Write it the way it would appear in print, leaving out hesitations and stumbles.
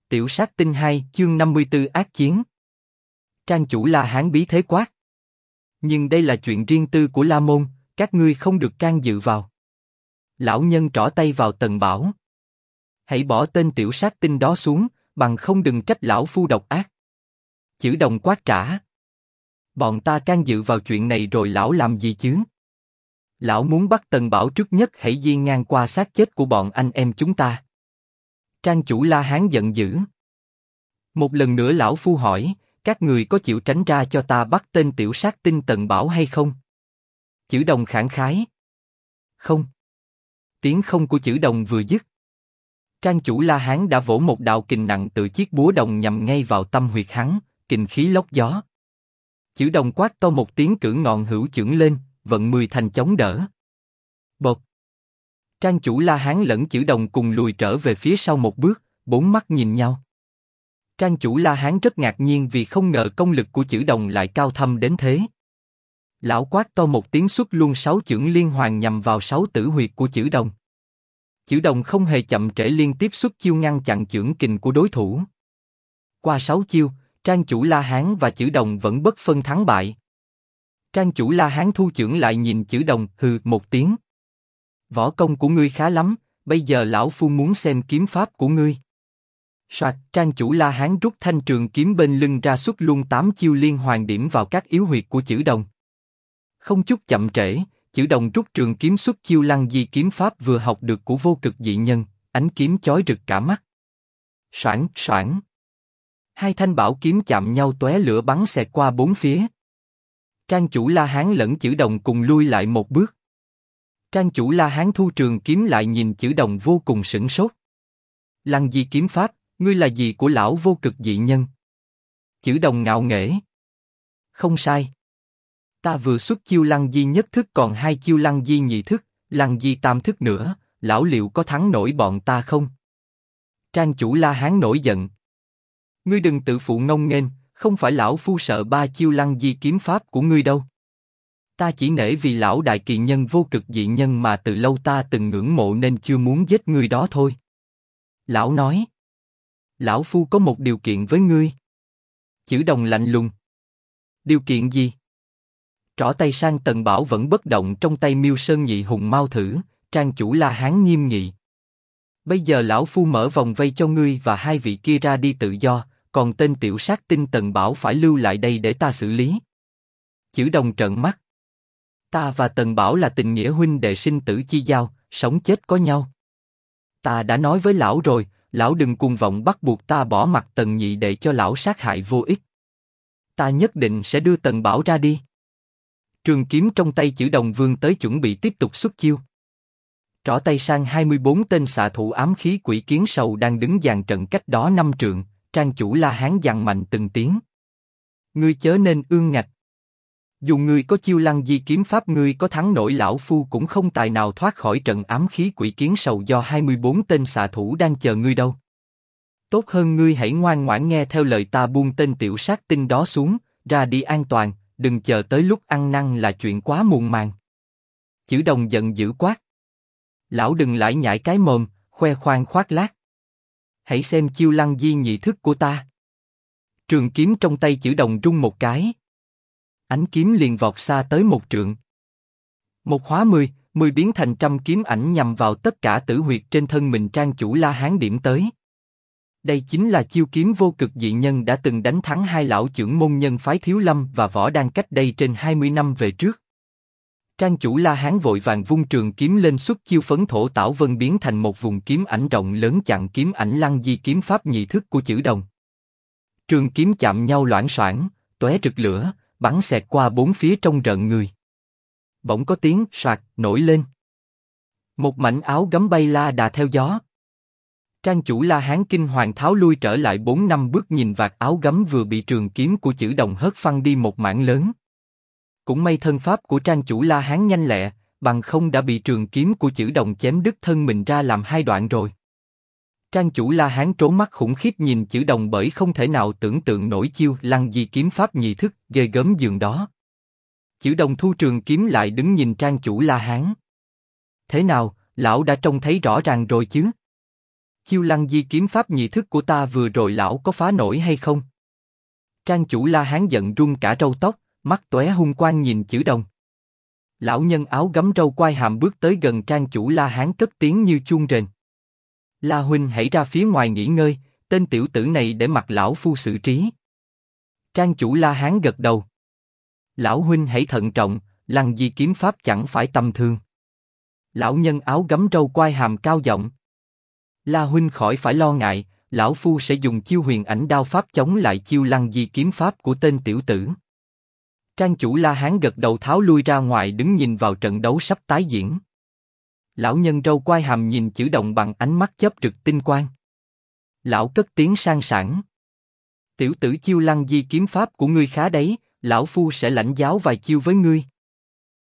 Tiểu sát tinh 2, chương 54 ác chiến. Trang chủ La Hán bí thế quát. Nhưng đây là chuyện riêng tư của La Môn, các ngươi không được can dự vào. Lão nhân trỏ tay vào Tần Bảo. Hãy bỏ tên tiểu sát tinh đó xuống, bằng không đừng trách lão phu độc ác. Chữ Đồng quát trả. Bọn ta can dự vào chuyện này rồi lão làm gì chứ? Lão muốn bắt Tần Bảo trước nhất hãy di ngang qua xác chết của bọn anh em chúng ta. Trang chủ La Hán giận dữ. Một lần nữa lão phu hỏi, các người có chịu tránh ra cho ta bắt tên tiểu sát tinh Tần Bảo hay không? Chữ Đồng khẳng khái. Không. Tiếng không của Chữ Đồng vừa dứt, Trang chủ La Hán đã vỗ một đạo kình nặng từ chiếc búa đồng nhằm ngay vào tâm huyệt hắn, kình khí lốc gió. Chữ Đồng quát to một tiếng cử ngọn hữu chưởng lên, vận 10 thành chống đỡ. Bột. Trang chủ La Hán lẫn Chữ Đồng cùng lùi trở về phía sau một bước, bốn mắt nhìn nhau. Trang chủ La Hán rất ngạc nhiên vì không ngờ công lực của Chữ Đồng lại cao thâm đến thế. Lão quát to một tiếng xuất luôn 6 chưởng liên hoàn nhằm vào 6 tử huyệt của Chữ Đồng. Chữ Đồng không hề chậm trễ liên tiếp xuất chiêu ngăn chặn chưởng kình của đối thủ. Qua 6 chiêu, Trang chủ La Hán và Chữ Đồng vẫn bất phân thắng bại. Trang chủ La Hán thu chưởng lại nhìn Chữ Đồng, hừ một tiếng. Võ công của ngươi khá lắm, bây giờ lão phu muốn xem kiếm pháp của ngươi. Soạt, Trang chủ La Hán rút thanh trường kiếm bên lưng ra xuất luôn 8 chiêu liên hoàn điểm vào các yếu huyệt của Chữ Đồng. Không chút chậm trễ, Chữ Đồng rút trường kiếm xuất chiêu lăng di kiếm pháp vừa học được của Vô Cực Dị Nhân, ánh kiếm chói rực cả mắt. Soảng, soảng. Hai thanh bảo kiếm chạm nhau tóe lửa bắn xẹt qua bốn phía. Trang chủ La Hán lẫn Chữ Đồng cùng lui lại một bước. Trang chủ La Hán thu trường kiếm lại nhìn Chữ Đồng vô cùng sửng sốt. Lăng di kiếm pháp, ngươi là gì của lão Vô Cực Dị Nhân? Chữ Đồng ngạo nghễ. Không sai. Ta vừa xuất chiêu lăng di nhất thức còn 2 chiêu lăng di nhị thức, lăng di tam thức nữa, lão liệu có thắng nổi bọn ta không? Trang chủ La Hán nổi giận. Ngươi đừng tự phụ ngông nghênh, không phải lão phu sợ 3 chiêu lăng di kiếm pháp của ngươi đâu. Ta chỉ nể vì lão đại kỳ nhân Vô Cực Dị Nhân mà từ lâu ta từng ngưỡng mộ nên chưa muốn giết ngươi đó thôi. Lão nói. Lão phu có một điều kiện với ngươi. Chữ Đồng lạnh lùng. Điều kiện gì? Trỏ tay sang Tần Bảo vẫn bất động trong tay Miêu Sơn Nhị Hùng Mao thử, Trang chủ La Hán nghiêm nghị. Bây giờ lão phu mở vòng vây cho ngươi và 2 vị kia ra đi tự do, còn tên tiểu sát tinh Tần Bảo phải lưu lại đây để ta xử lý. Chữ Đồng trợn mắt. Ta và Tần Bảo là tình nghĩa huynh đệ sinh tử chi giao, sống chết có nhau. Ta đã nói với lão rồi, lão đừng cuồng vọng bắt buộc ta bỏ mặt Tần nhị để cho lão sát hại vô ích. Ta nhất định sẽ đưa Tần Bảo ra đi. Trường kiếm trong tay Chữ Đồng vươn tới chuẩn bị tiếp tục xuất chiêu. Trỏ tay sang 24 tên xạ thủ ám khí quỷ kiến sầu đang đứng dàn trận cách đó 5 trượng, Trang chủ La Hán dằn mạnh từng tiếng. Ngươi chớ nên ương ngạch. Dù ngươi có chiêu lăng di kiếm pháp ngươi có thắng nổi lão phu cũng không tài nào thoát khỏi trận ám khí quỷ kiến sầu do 24 tên xạ thủ đang chờ ngươi đâu. Tốt hơn ngươi hãy ngoan ngoãn nghe theo lời ta buông tên tiểu sát tinh đó xuống, ra đi an toàn, đừng chờ tới lúc ăn năn là chuyện quá muộn màng. Chữ Đồng giận dữ quát. Lão đừng lải nhải cái mồm, khoe khoang khoác lác. Hãy xem chiêu lăng di nhị thức của ta. Trường kiếm trong tay Chữ Đồng rung một cái. Ánh kiếm liền vọt xa tới 1 trượng. 1 hóa 10, 10 biến thành trăm kiếm ảnh nhằm vào tất cả tử huyệt trên thân mình Trang chủ La Hán điểm tới. Đây chính là chiêu kiếm Vô Cực Dị Nhân đã từng đánh thắng 2 lão chưởng môn nhân phái Thiếu Lâm và Võ Đan cách đây trên 20 năm về trước. Trang chủ La Hán vội vàng vung trường kiếm lên xuất chiêu phấn thổ tảo vân biến thành một vùng kiếm ảnh rộng lớn chặn kiếm ảnh lăng di kiếm pháp nhị thức của Chữ Đồng. Trường kiếm chạm nhau loảng xoảng, tóe rực lửa, bắn xẹt qua bốn phía trông rợn người. Bỗng có tiếng soạt nổi lên. Một mảnh áo gấm bay la đà theo gió. Trang chủ La Hán kinh hoàng tháo lui trở lại 4-5 bước nhìn vạt áo gấm vừa bị trường kiếm của Chữ Đồng hất phăng đi một mảng lớn. Cũng may thân pháp của Trang chủ La Hán nhanh lẹ, bằng không đã bị trường kiếm của Chữ Đồng chém đứt thân mình ra làm 2 đoạn rồi. Trang chủ La Hán trố mắt khủng khiếp nhìn Chữ Đồng bởi không thể nào tưởng tượng nổi chiêu lăng di kiếm pháp nhị thức ghê gớm dường đó. Chữ Đồng thu trường kiếm lại đứng nhìn Trang chủ La Hán. Thế nào, lão đã trông thấy rõ ràng rồi chứ? Chiêu Lăng Di kiếm pháp nhị thức của ta vừa rồi lão có phá nổi hay không? Trang chủ La Hán giận run cả râu tóc, mắt tóe hung quang nhìn Chử Đồng. Lão nhân áo gấm râu quai hàm bước tới gần Trang chủ La Hán cất tiếng như chuông rền. La huynh hãy ra phía ngoài nghỉ ngơi, tên tiểu tử này để mặc lão phu xử trí. Trang chủ La Hán gật đầu. Lão huynh hãy thận trọng, Lăng Di kiếm pháp chẳng phải tầm thường. Lão nhân áo gấm râu quai hàm cao giọng. La huynh khỏi phải lo ngại, lão phu sẽ dùng chiêu huyền ảnh đao pháp chống lại chiêu Lăng Di kiếm pháp của tên tiểu tử. Trang chủ La Hán gật đầu tháo lui ra ngoài đứng nhìn vào trận đấu sắp tái diễn. Lão nhân râu quai hàm nhìn Chử Đồng bằng ánh mắt chớp rực tinh quang. Lão cất tiếng sang sảng. Tiểu tử chiêu Lăng Di kiếm pháp của ngươi khá đấy, lão phu sẽ lãnh giáo vài chiêu với ngươi.